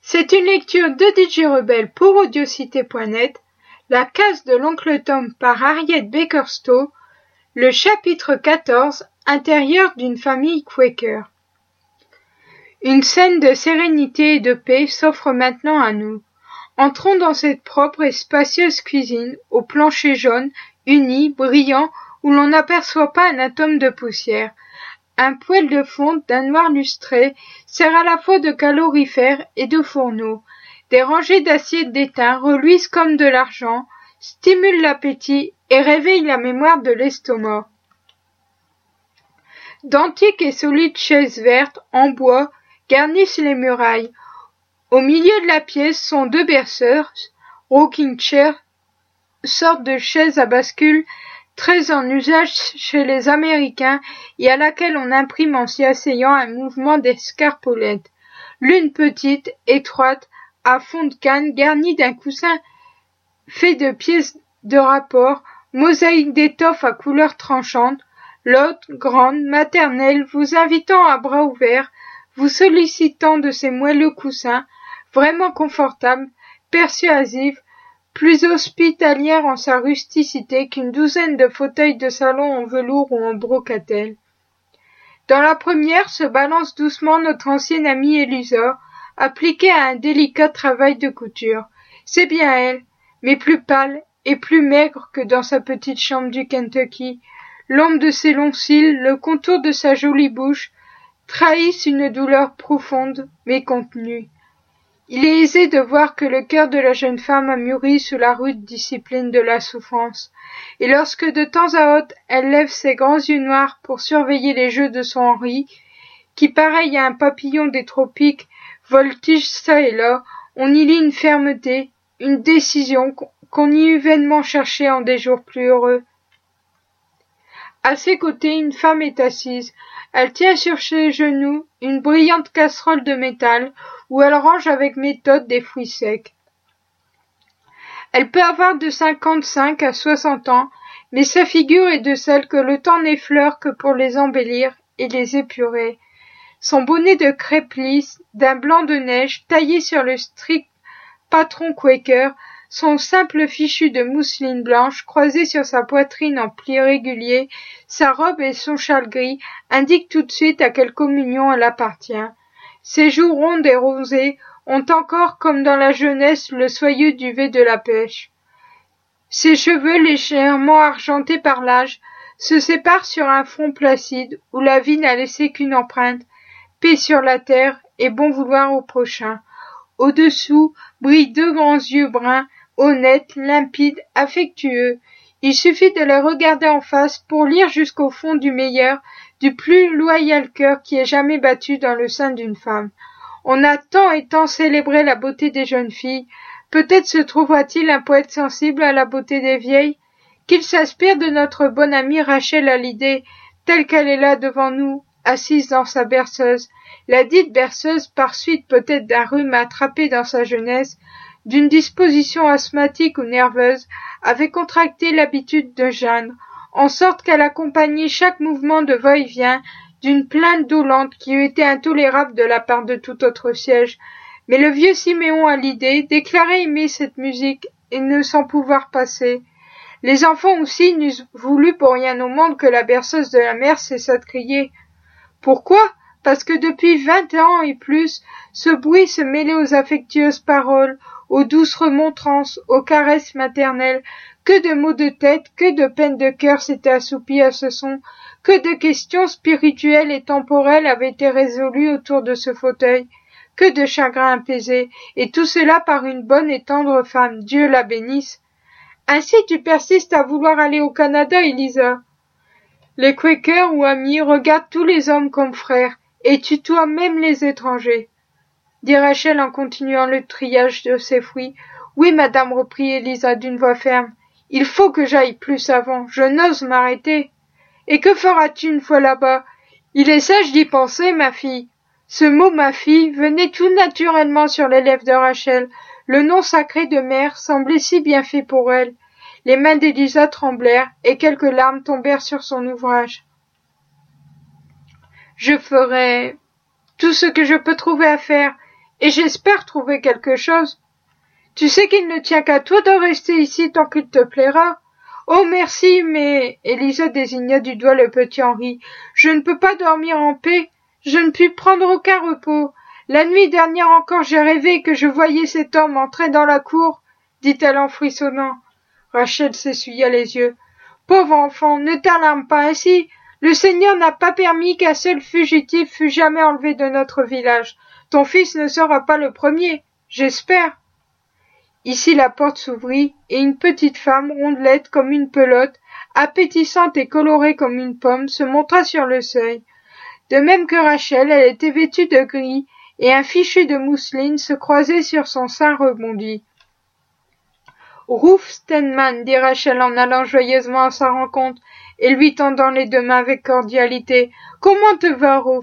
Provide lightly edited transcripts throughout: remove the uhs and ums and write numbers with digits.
C'est une lecture de DJ Rebelle pour Audiocité.net, La case de l'oncle Tom par Harriet Baker Stowe, le chapitre 14, Intérieur d'une famille Quaker. Une scène de sérénité et de paix s'offre maintenant à nous. Entrons dans cette propre et spacieuse cuisine, au plancher jaune, uni, brillant, où l'on n'aperçoit pas un atome de poussière. Un poêle de fonte d'un noir lustré sert à la fois de calorifère et de fourneau. Des rangées d'assiettes d'étain reluisent comme de l'argent, stimulent l'appétit et réveillent la mémoire de l'estomac. D'antiques et solides chaises vertes, en bois, garnissent les murailles. Au milieu de la pièce sont deux berceurs, rocking chairs, sorte de chaises à bascule très en usage chez les Américains et à laquelle on imprime en s'y asseyant un mouvement d'escarpolette. L'une petite, étroite, à fond de canne, garnie d'un coussin fait de pièces de rapport, mosaïque d'étoffes à couleurs tranchantes, l'autre, grande, maternelle, vous invitant à bras ouverts, vous sollicitant de ses moelleux coussins, vraiment confortable, persuasive, plus hospitalière en sa rusticité qu'une douzaine de fauteuils de salon en velours ou en brocatelle. Dans la première se balance doucement notre ancienne amie Elisa, appliquée à un délicat travail de couture. C'est bien elle, mais plus pâle et plus maigre que dans sa petite chambre du Kentucky. L'ombre de ses longs cils, le contour de sa jolie bouche, trahissent une douleur profonde, mais contenue. Il est aisé de voir que le cœur de la jeune femme a mûri sous la rude discipline de la souffrance, et lorsque de temps à autre elle lève ses grands yeux noirs pour surveiller les jeux de son Henri, qui pareil à un papillon des tropiques voltige çà et là, on y lit une fermeté, une décision qu'on y eût vainement cherchée en des jours plus heureux. À ses côtés, une femme est assise. Elle tient sur ses genoux une brillante casserole de métal où elle range avec méthode des fruits secs. Elle peut avoir de 55 à 60 ans, mais sa figure est de celle que le temps n'effleure que pour les embellir et les épurer. Son bonnet de crêpe lisse, d'un blanc de neige, taillé sur le strict patron Quaker, son simple fichu de mousseline blanche croisé sur sa poitrine en plis réguliers, sa robe et son châle gris indiquent tout de suite à quelle communion elle appartient. Ses joues rondes et rosées ont encore, comme dans la jeunesse, le soyeux duvet de la pêche. Ses cheveux, légèrement argentés par l'âge, se séparent sur un front placide où la vie n'a laissé qu'une empreinte, paix sur la terre et bon vouloir au prochain. Au-dessous brillent deux grands yeux bruns, honnêtes, limpides, affectueux. Il suffit de les regarder en face pour lire jusqu'au fond du meilleur, du plus loyal cœur qui ait jamais battu dans le sein d'une femme. On a tant et tant célébré la beauté des jeunes filles. Peut-être se trouvera-t-il un poète sensible à la beauté des vieilles, qu'il s'inspire de notre bonne amie Rachel Hallyday, telle qu'elle est là devant nous, assise dans sa berceuse. La dite berceuse, par suite peut-être d'un rhume attrapé dans sa jeunesse, d'une disposition asthmatique ou nerveuse, avait contracté l'habitude de geindre, en sorte qu'elle accompagnait chaque mouvement de va-et-vient d'une plainte dolente qui eût été intolérable de la part de tout autre siège. Mais le vieux Siméon Hallyday déclarait aimer cette musique et ne s'en pouvoir passer. Les enfants aussi n'eussent voulu pour rien au monde que la berceuse de la mère cessât de crier. Pourquoi ? Parce que depuis 20 ans et plus, ce bruit se mêlait aux affectueuses paroles, aux douces remontrances, aux caresses maternelles. Que de maux de tête, que de peines de cœur s'étaient assoupies à ce son, que de questions spirituelles et temporelles avaient été résolues autour de ce fauteuil, que de chagrins apaisés, et tout cela par une bonne et tendre femme, Dieu la bénisse. Ainsi tu persistes à vouloir aller au Canada, Elisa. Les Quakers ou amis regardent tous les hommes comme frères, et tutoient même les étrangers, dit Rachel en continuant le triage de ses fruits. Oui, madame, reprit Elisa d'une voix ferme. Il faut que j'aille plus avant, je n'ose m'arrêter. Et que feras-tu une fois là-bas? Il est sage d'y penser, ma fille. Ce mot, ma fille, venait tout naturellement sur les lèvres de Rachel. Le nom sacré de mère semblait si bien fait pour elle. Les mains d'Elisa tremblèrent, et quelques larmes tombèrent sur son ouvrage. Je ferai tout ce que je peux trouver à faire, et j'espère trouver quelque chose. Tu sais qu'il ne tient qu'à toi de rester ici tant qu'il te plaira. Oh, merci, mais Élisa désigna du doigt le petit Henri. Je ne peux pas dormir en paix. Je ne puis prendre aucun repos. La nuit dernière encore j'ai rêvé que je voyais cet homme entrer dans la cour, dit-elle en frissonnant. Rachel s'essuya les yeux. Pauvre enfant, ne t'alarme pas ainsi. Le Seigneur n'a pas permis qu'un seul fugitif fût jamais enlevé de notre village. Ton fils ne sera pas le premier, j'espère. Ici la porte s'ouvrit, et une petite femme, rondelette comme une pelote, appétissante et colorée comme une pomme, se montra sur le seuil. De même que Rachel, elle était vêtue de gris, et un fichu de mousseline se croisait sur son sein rebondi. Ruth Steinman, dit Rachel en allant joyeusement à sa rencontre, et lui tendant les deux mains avec cordialité. Comment te va, Ruth?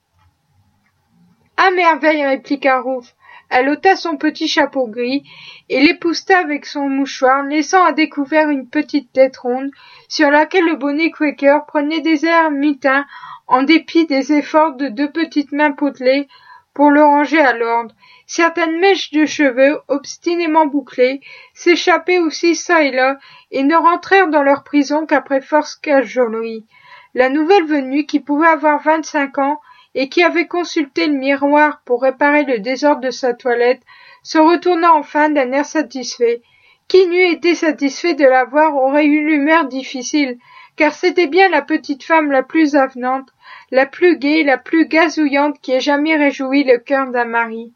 À merveille, répliqua Ruth. Elle ôta son petit chapeau gris et l'épousseta avec son mouchoir, laissant à découvert une petite tête ronde sur laquelle le bonnet Quaker prenait des airs mutins en dépit des efforts de deux petites mains potelées pour le ranger à l'ordre. Certaines mèches de cheveux, obstinément bouclées, s'échappaient aussi çà et là et ne rentrèrent dans leur prison qu'après force cajolerie. La nouvelle venue, qui pouvait avoir 25 ans, et qui avait consulté le miroir pour réparer le désordre de sa toilette, se retourna enfin d'un air satisfait. Qui n'eût été satisfait de la voir aurait eu l'humeur difficile, car c'était bien la petite femme la plus avenante, la plus gaie, la plus gazouillante qui ait jamais réjoui le cœur d'un mari.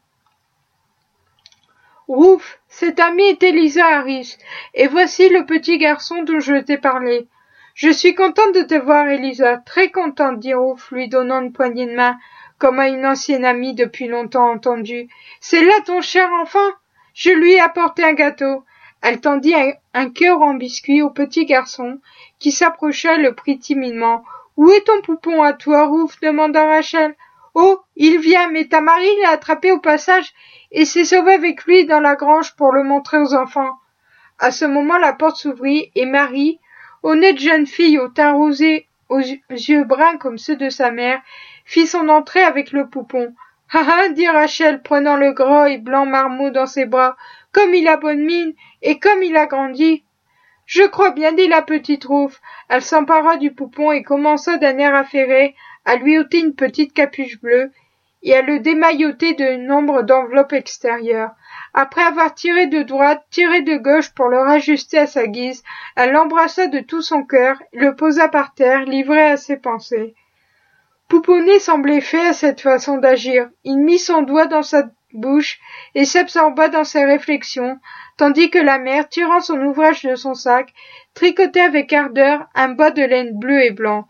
Ouf, cette amie est Élisa Harris, et voici le petit garçon dont je t'ai parlé. Je suis contente de te voir, Élisa, très contente, dit Ruth, lui donnant une poignée de main, comme à une ancienne amie depuis longtemps entendue. C'est là ton cher enfant? Je lui ai apporté un gâteau. Elle tendit un cœur en biscuit au petit garçon, qui s'approcha et le prit timidement. Où est ton poupon à toi, Ruth? Demanda Rachel. Oh, il vient, mais ta Marie l'a attrapé au passage et s'est sauvée avec lui dans la grange pour le montrer aux enfants. À ce moment, la porte s'ouvrit et Marie, honnête jeune fille au teint rosé, aux yeux bruns comme ceux de sa mère, fit son entrée avec le poupon. « Ah ah !» dit Rachel, prenant le gros et blanc marmot dans ses bras. « Comme il a bonne mine, et comme il a grandi !»« Je crois bien, dit la petite Ruth. » Elle s'empara du poupon et commença d'un air affairé à lui ôter une petite capuche bleue et à le démailloter de nombre d'enveloppes extérieures. Après avoir tiré de droite, tiré de gauche pour le rajuster à sa guise, elle l'embrassa de tout son cœur et le posa par terre, livré à ses pensées. Pouponnet semblait fait à cette façon d'agir. Il mit son doigt dans sa bouche et s'absorba dans ses réflexions, tandis que la mère, tirant son ouvrage de son sac, tricotait avec ardeur un bas de laine bleu et blanc.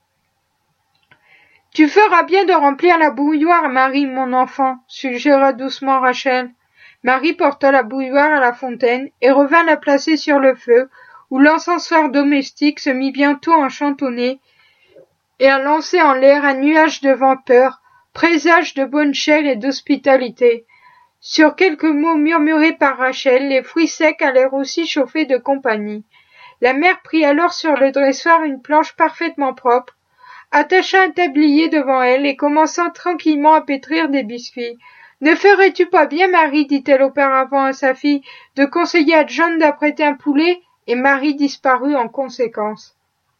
« Tu feras bien de remplir la bouilloire, Marie, mon enfant, suggéra doucement Rachel. Marie porta la bouilloire à la fontaine et revint la placer sur le feu, où l'encensoir domestique se mit bientôt à chantonner et à lancer en l'air un nuage de vapeur, présage de bonne chair et d'hospitalité. Sur quelques mots murmurés par Rachel, les fruits secs allèrent aussi chauffer de compagnie. La mère prit alors sur le dressoir une planche parfaitement propre, attacha un tablier devant elle et commença tranquillement à pétrir des biscuits. « Ne ferais-tu pas bien, Marie, dit-elle auparavant à sa fille, de conseiller à John d'apprêter un poulet ?» Et Marie disparut en conséquence.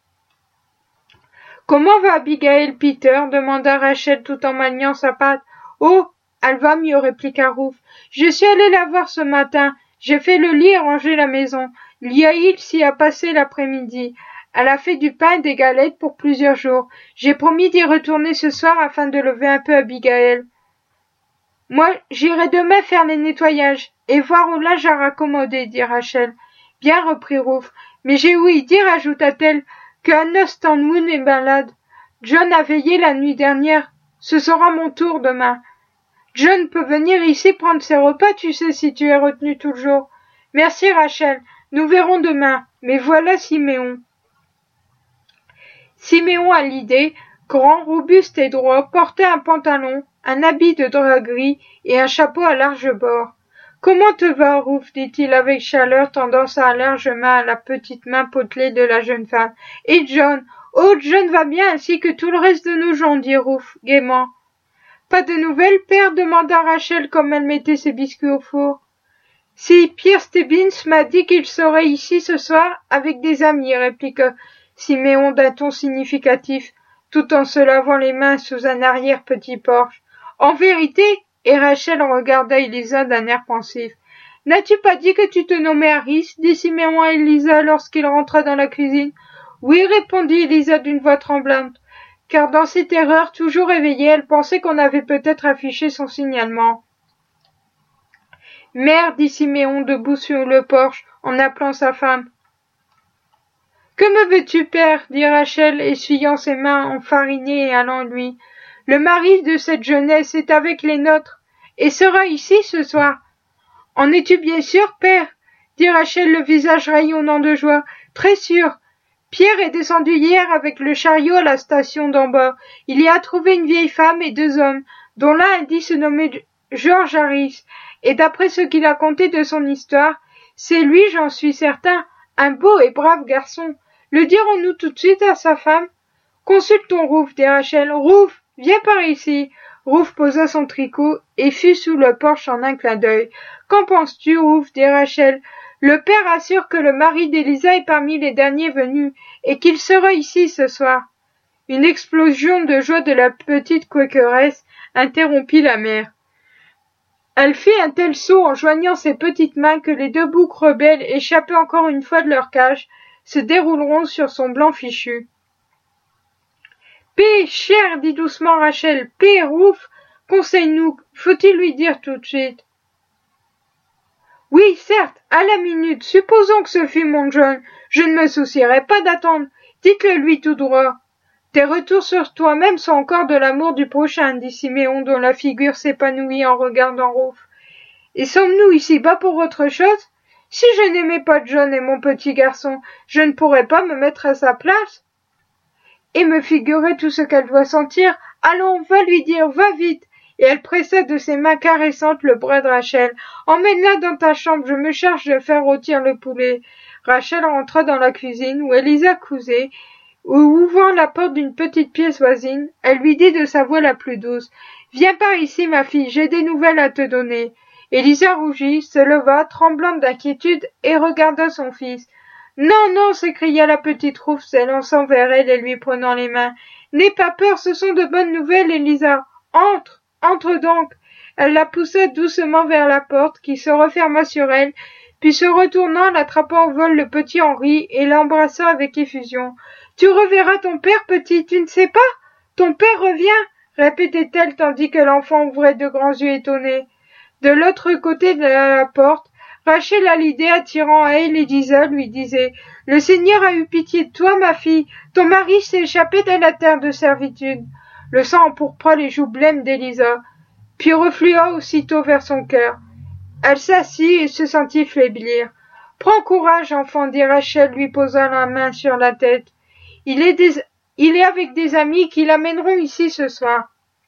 « Comment va Abigail, Peter ?» demanda Rachel tout en maniant sa pâte. « Oh, elle va mieux, répliqua Ruth. Je suis allée la voir ce matin. J'ai fait le lit et rangé la maison. Liaïl s'y a passé l'après-midi. Elle a fait du pain et des galettes pour plusieurs jours. J'ai promis d'y retourner ce soir afin de lever un peu Abigail. Moi, j'irai demain faire les nettoyages et voir au linge à raccommoder, dit Rachel. Bien, reprit Ruth. Mais j'ai ouï dire, ajouta-t-elle, que Anna Stanwood est malade. John a veillé la nuit dernière. Ce sera mon tour demain. John peut venir ici prendre ses repas, tu sais, si tu es retenu tout le jour. Merci, Rachel. Nous verrons demain. Mais voilà Siméon. Siméon, à l'idée, grand, robuste et droit, portait un pantalon, un habit de drap gris et un chapeau à large bord. « Comment te va, Ruth ?» dit-il avec chaleur, tendant sa large main à la petite main potelée de la jeune femme. « Et John ? Oh, John va bien, ainsi que tout le reste de nos gens, dit Ruth, gaiement. Pas de nouvelles, père? Demanda Rachel comme elle mettait ses biscuits au four. Si, Pierre Stebbins m'a dit qu'il serait ici ce soir avec des amis, répliqua Siméon d'un ton significatif, tout en se lavant les mains sous un arrière-petit porche. En vérité? Et Rachel regarda Elisa d'un air pensif. N'as-tu pas dit que tu te nommais Harris? Dit Siméon à Elisa lorsqu'il rentra dans la cuisine. Oui, répondit Elisa d'une voix tremblante, car dans ses terreurs toujours éveillées, elle pensait qu'on avait peut-être affiché son signalement. Mère, dit Siméon debout sur le porche, en appelant sa femme. Que me veux-tu, père? Dit Rachel, essuyant ses mains enfarinées et allant lui. Le mari de cette jeunesse est avec les nôtres, et sera ici ce soir. En es-tu bien sûr, père? Dit Rachel, le visage rayonnant de joie. Très sûr. Pierre est descendu hier avec le chariot à la station d'en bas. Il y a trouvé une vieille femme et 2 hommes, dont l'un a dit se nommer George Harris, et d'après ce qu'il a conté de son histoire, c'est lui, j'en suis certain, un beau et brave garçon. Le dirons-nous tout de suite à sa femme? Consultons Ruth, dit Rachel. Ruth, viens par ici. Ruth posa son tricot et fut sous le porche en un clin d'œil. Qu'en penses-tu, Ruth? Dit Rachel. Le père assure que le mari d'Elisa est parmi les derniers venus et qu'il sera ici ce soir. Une explosion de joie de la petite quakeresse interrompit la mère. Elle fit un tel saut en joignant ses petites mains que les 2 boucs rebelles, échappés encore une fois de leur cage, se dérouleront sur son blanc fichu. Paix, chère, dit doucement Rachel. Paix, Ruth, conseille-nous, faut-il lui dire tout de suite? Oui, certes, à la minute, supposons que ce fût mon John, je ne me soucierais pas d'attendre, dites-le lui tout droit. Tes retours sur toi-même sont encore de l'amour du prochain, dit Siméon dont la figure s'épanouit en regardant Ruth. Et sommes-nous ici-bas pour autre chose? Si je n'aimais pas John et mon petit garçon, je ne pourrais pas me mettre à sa place et me figurer tout ce qu'elle doit sentir. Allons, va lui dire, va vite. Et elle pressa de ses mains caressantes le bras de Rachel. Emmène-la dans ta chambre, je me charge de faire rôtir le poulet. Rachel rentra dans la cuisine où Elisa cousait, où, ouvrant la porte d'une petite pièce voisine, elle lui dit de sa voix la plus douce. Viens par ici, ma fille, j'ai des nouvelles à te donner. Elisa rougit, se leva, tremblante d'inquiétude, et regarda son fils. Non, non, s'écria la petite Ruth, s'élançant vers elle et lui prenant les mains. N'aie pas peur, ce sont de bonnes nouvelles, Elisa. Entre, entre donc. Elle la poussa doucement vers la porte, qui se referma sur elle, puis se retournant, elle attrapa au vol le petit Henri et l'embrassa avec effusion. Tu reverras ton père, petit, tu ne sais pas? Ton père revient, répétait-elle tandis que l'enfant ouvrait de grands yeux étonnés. De l'autre côté de la porte, Rachel à l'idée attirant à elle Elisa lui disait « Le Seigneur a eu pitié de toi, ma fille. Ton mari s'est échappé de la terre de servitude. » Le sang empourpra les joues blêmes d'Elisa, puis reflua aussitôt vers son cœur. Elle s'assit et se sentit faiblir. « Prends courage, enfant, dit Rachel, lui posant la main sur la tête. Il est avec des amis qui l'amèneront ici ce soir. »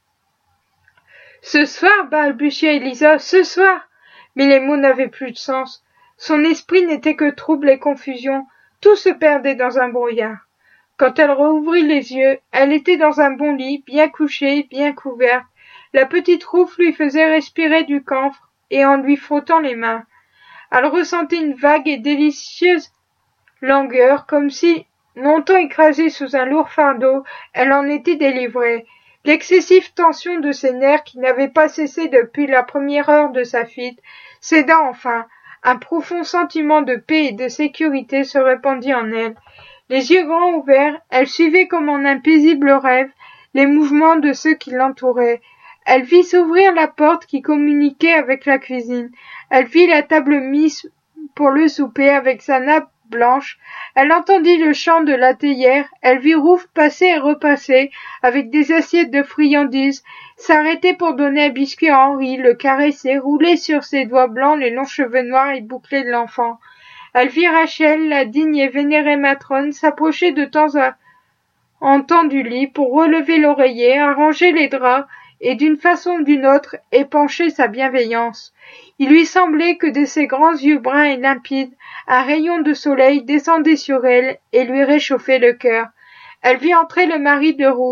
Ce soir, balbutia Elisa, ce soir. Mais les mots n'avaient plus de sens. Son esprit n'était que trouble et confusion. Tout se perdait dans un brouillard. Quand elle rouvrit les yeux, elle était dans un bon lit, bien couchée, bien couverte. La petite Ruth lui faisait respirer du camphre et en lui frottant les mains. Elle ressentait une vague et délicieuse langueur, comme si, longtemps écrasée sous un lourd fardeau, elle en était délivrée. L'excessive tension de ses nerfs, qui n'avait pas cessé depuis la première heure de sa fuite, céda enfin. Un profond sentiment de paix et de sécurité se répandit en elle. Les yeux grands ouverts, elle suivait comme en un paisible rêve les mouvements de ceux qui l'entouraient. Elle vit s'ouvrir la porte qui communiquait avec la cuisine. Elle vit la table mise pour le souper avec sa nappe blanche. Elle entendit le chant de la théière. Elle vit Ruth passer et repasser avec des assiettes de friandises, s'arrêter pour donner un biscuit à Henri, le caresser, rouler sur ses doigts blancs les longs cheveux noirs et bouclés de l'enfant. Elle vit Rachel, la digne et vénérée matrone, s'approcher de temps en temps du lit pour relever l'oreiller, arranger les draps et d'une façon ou d'une autre épancher sa bienveillance. Il lui semblait que de ses grands yeux bruns et limpides, un rayon de soleil descendait sur elle et lui réchauffait le cœur. Elle vit entrer le mari de Ruth.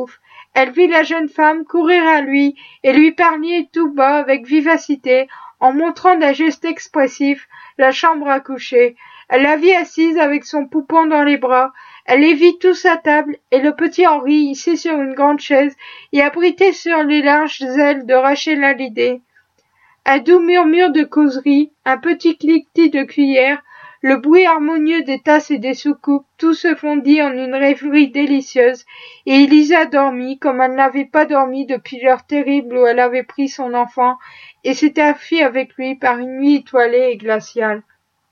Elle vit la jeune femme courir à lui et lui parler tout bas avec vivacité, en montrant d'un geste expressif la chambre à coucher. Elle la vit assise avec son poupon dans les bras. Elle les vit tous à table et le petit Henri hissé sur une grande chaise et abrité sur les larges ailes de Rachel Hallyday. Un doux murmure de causerie, un petit cliquetis de cuillère, le bruit harmonieux des tasses et des soucoupes, tout se fondit en une rêverie délicieuse, et Élisa dormit comme elle n'avait pas dormi depuis l'heure terrible où elle avait pris son enfant et s'était affuie avec lui par une nuit étoilée et glaciale.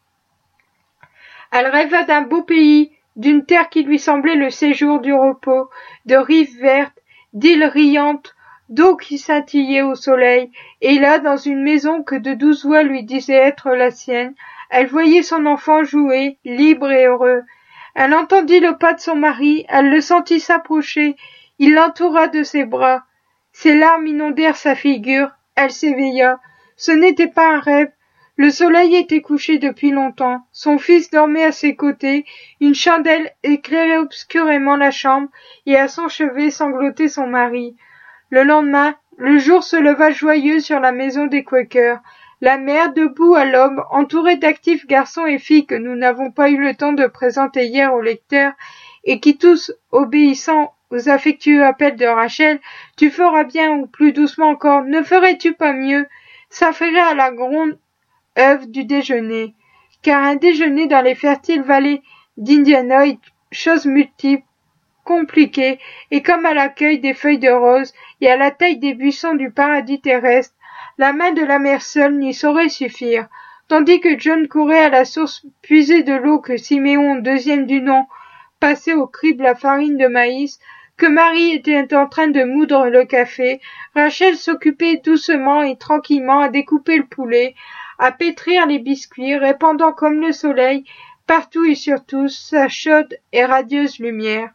Elle rêva d'un beau pays, d'une terre qui lui semblait le séjour du repos, de rives vertes, d'îles riantes, d'eau qui scintillait au soleil, et là, dans une maison que de douces voix lui disaient être la sienne, elle voyait son enfant jouer, libre et heureux. Elle entendit le pas de son mari, elle le sentit s'approcher, il l'entoura de ses bras. Ses larmes inondèrent sa figure, elle s'éveilla. Ce n'était pas un rêve, le soleil était couché depuis longtemps, son fils dormait à ses côtés, une chandelle éclairait obscurément la chambre, et à son chevet sanglotait son mari. Le lendemain, le jour se leva joyeux sur la maison des Quakers. La mère, debout à l'aube, entourée d'actifs garçons et filles que nous n'avons pas eu le temps de présenter hier au lecteur, et qui tous, obéissant aux affectueux appels de Rachel, « Tu feras bien » ou plus doucement encore, « Ne ferais-tu pas mieux ?» s'affairait à la gronde œuvre du déjeuner. Car un déjeuner dans les fertiles vallées d'Indianois, chose multiple, compliquée, et comme à l'accueil des feuilles de rose et à la taille des buissons du paradis terrestre, la main de la mère seule n'y saurait suffire, tandis que John courait à la source puiser de l'eau que Siméon, deuxième du nom, passait au crible la farine de maïs, que Marie était en train de moudre le café, Rachel s'occupait doucement et tranquillement à découper le poulet, à pétrir les biscuits, répandant comme le soleil, partout et sur tous, sa chaude et radieuse lumière.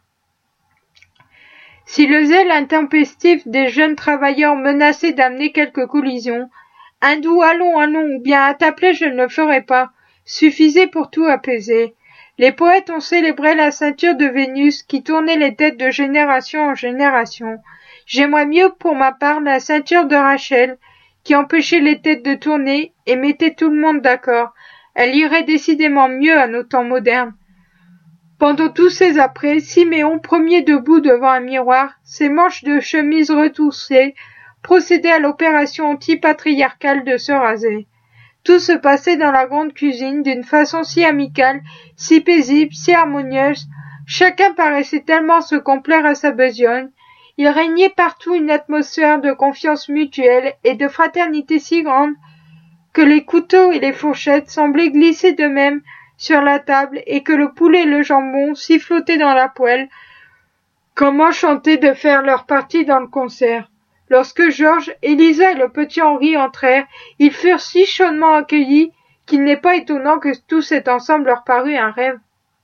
Si le zèle intempestif des jeunes travailleurs menaçait d'amener quelque collision, un doux allons, ou bien à ta plaie je ne le ferai pas, suffisait pour tout apaiser. Les poètes ont célébré la ceinture de Vénus qui tournait les têtes de génération en génération. J'aimerais mieux pour ma part la ceinture de Rachel, qui empêchait les têtes de tourner et mettait tout le monde d'accord. Elle irait décidément mieux à nos temps modernes. Pendant tous ces apprêts, Siméon, premier debout devant un miroir, ses manches de chemise retroussées, procédait à l'opération antipatriarcale de se raser. Tout se passait dans la grande cuisine d'une façon si amicale, si paisible, si harmonieuse. Chacun paraissait tellement se complaire à sa besogne. Il régnait partout une atmosphère de confiance mutuelle et de fraternité si grande que les couteaux et les fourchettes semblaient glisser d'eux-mêmes sur la table et que le poulet et le jambon sifflotaient dans la poêle, comme enchantés de faire leur partie dans le concert. Lorsque Georges, Élisa et le petit Henri entrèrent, ils furent si chaudement accueillis qu'il n'est pas étonnant que tout cet ensemble leur parut un rêve.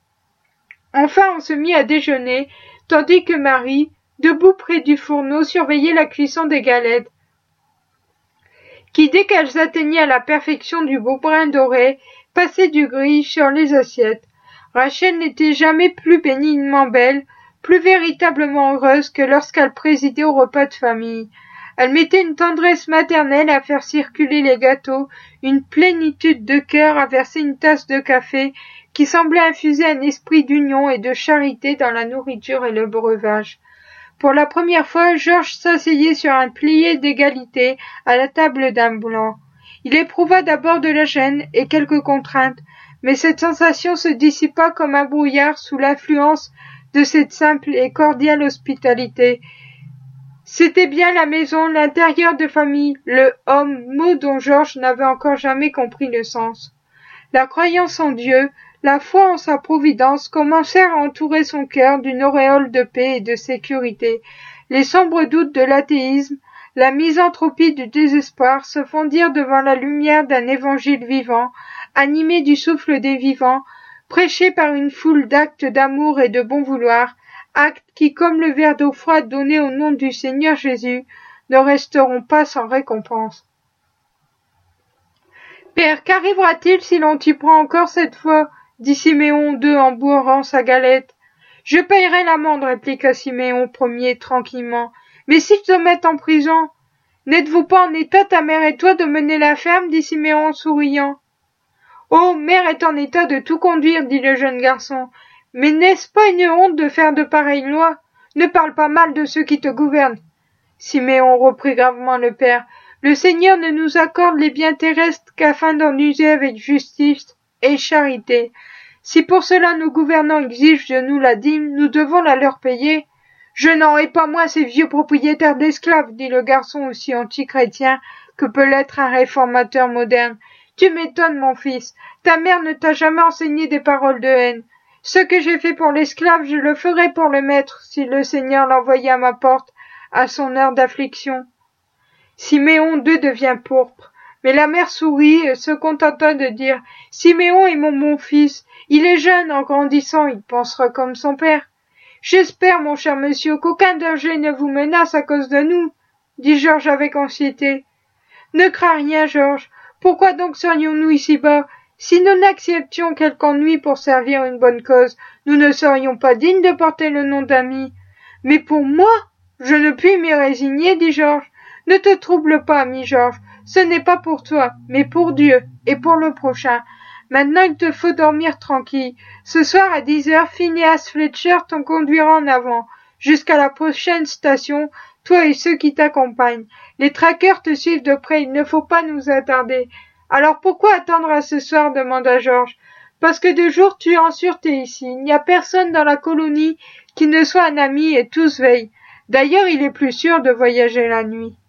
Enfin on se mit à déjeuner, tandis que Marie, debout près du fourneau, surveillait la cuisson des galettes, qui, dès qu'elles atteignaient à la perfection du beau brun doré, passaient du gris sur les assiettes. Rachel n'était jamais plus bénignement belle, plus véritablement heureuse que lorsqu'elle présidait au repas de famille. Elle mettait une tendresse maternelle à faire circuler les gâteaux, une plénitude de cœur à verser une tasse de café, qui semblait infuser un esprit d'union et de charité dans la nourriture et le breuvage. Pour la première fois, Georges s'asseyait sur un plié d'égalité à la table d'un blanc. Il éprouva d'abord de la gêne et quelques contraintes, mais cette sensation se dissipa comme un brouillard sous l'influence de cette simple et cordiale hospitalité. C'était bien la maison, l'intérieur de famille, le homme, mot dont Georges n'avait encore jamais compris le sens. La croyance en Dieu, la foi en sa providence commencèrent à entourer son cœur d'une auréole de paix et de sécurité. Les sombres doutes de l'athéisme, la misanthropie du désespoir se fondirent devant la lumière d'un évangile vivant, animé du souffle des vivants, prêché par une foule d'actes d'amour et de bon vouloir, actes qui, comme le verre d'eau froide donné au nom du Seigneur Jésus, ne resteront pas sans récompense. « Père, qu'arrivera-t-il si l'on t'y prend encore cette fois ?» dit Siméon II en bourrant sa galette. Je payerai l'amende, répliqua Siméon Ier tranquillement. Mais si je te mets en prison, n'êtes-vous pas en état, ta mère et toi, de mener la ferme, dit Siméon en souriant. Oh, mère est en état de tout conduire, dit le jeune garçon. Mais n'est-ce pas une honte de faire de pareilles lois? Ne parle pas mal de ceux qui te gouvernent. Siméon, reprit gravement le père, le Seigneur ne nous accorde les biens terrestres qu'afin d'en user avec justice et charité. Si pour cela nos gouvernants exigent de nous la dîme, nous devons la leur payer. Je n'en hais pas moins ces vieux propriétaires d'esclaves, dit le garçon aussi anti-chrétien que peut l'être un réformateur moderne. Tu m'étonnes, mon fils. Ta mère ne t'a jamais enseigné des paroles de haine. Ce que j'ai fait pour l'esclave, je le ferai pour le maître, si le Seigneur l'envoyait à ma porte, à son heure d'affliction. Siméon II devient pourpre, mais la mère sourit et se contenta de dire « Siméon est mon bon fils, il est jeune, en grandissant, il pensera comme son père. »« J'espère, mon cher monsieur, qu'aucun danger ne vous menace à cause de nous, » dit Georges avec anxiété. « Ne crains rien, Georges. Pourquoi donc serions-nous ici-bas? Si nous n'acceptions quelque ennui pour servir une bonne cause, nous ne serions pas dignes de porter le nom d'amis. Mais pour moi, je ne puis m'y résigner, dit Georges. Ne te trouble pas, ami Georges. Ce n'est pas pour toi, mais pour Dieu et pour le prochain. Maintenant, il te faut dormir tranquille. Ce soir à 10 heures, Phineas Fletcher t'en conduira en avant, jusqu'à la prochaine station, toi et ceux qui t'accompagnent. Les traqueurs te suivent de près, il ne faut pas nous attarder. Alors pourquoi attendre à ce soir, demanda Georges. Parce que de jour tu es en sûreté ici. Il n'y a personne dans la colonie qui ne soit un ami et tous veillent. D'ailleurs, il est plus sûr de voyager la nuit.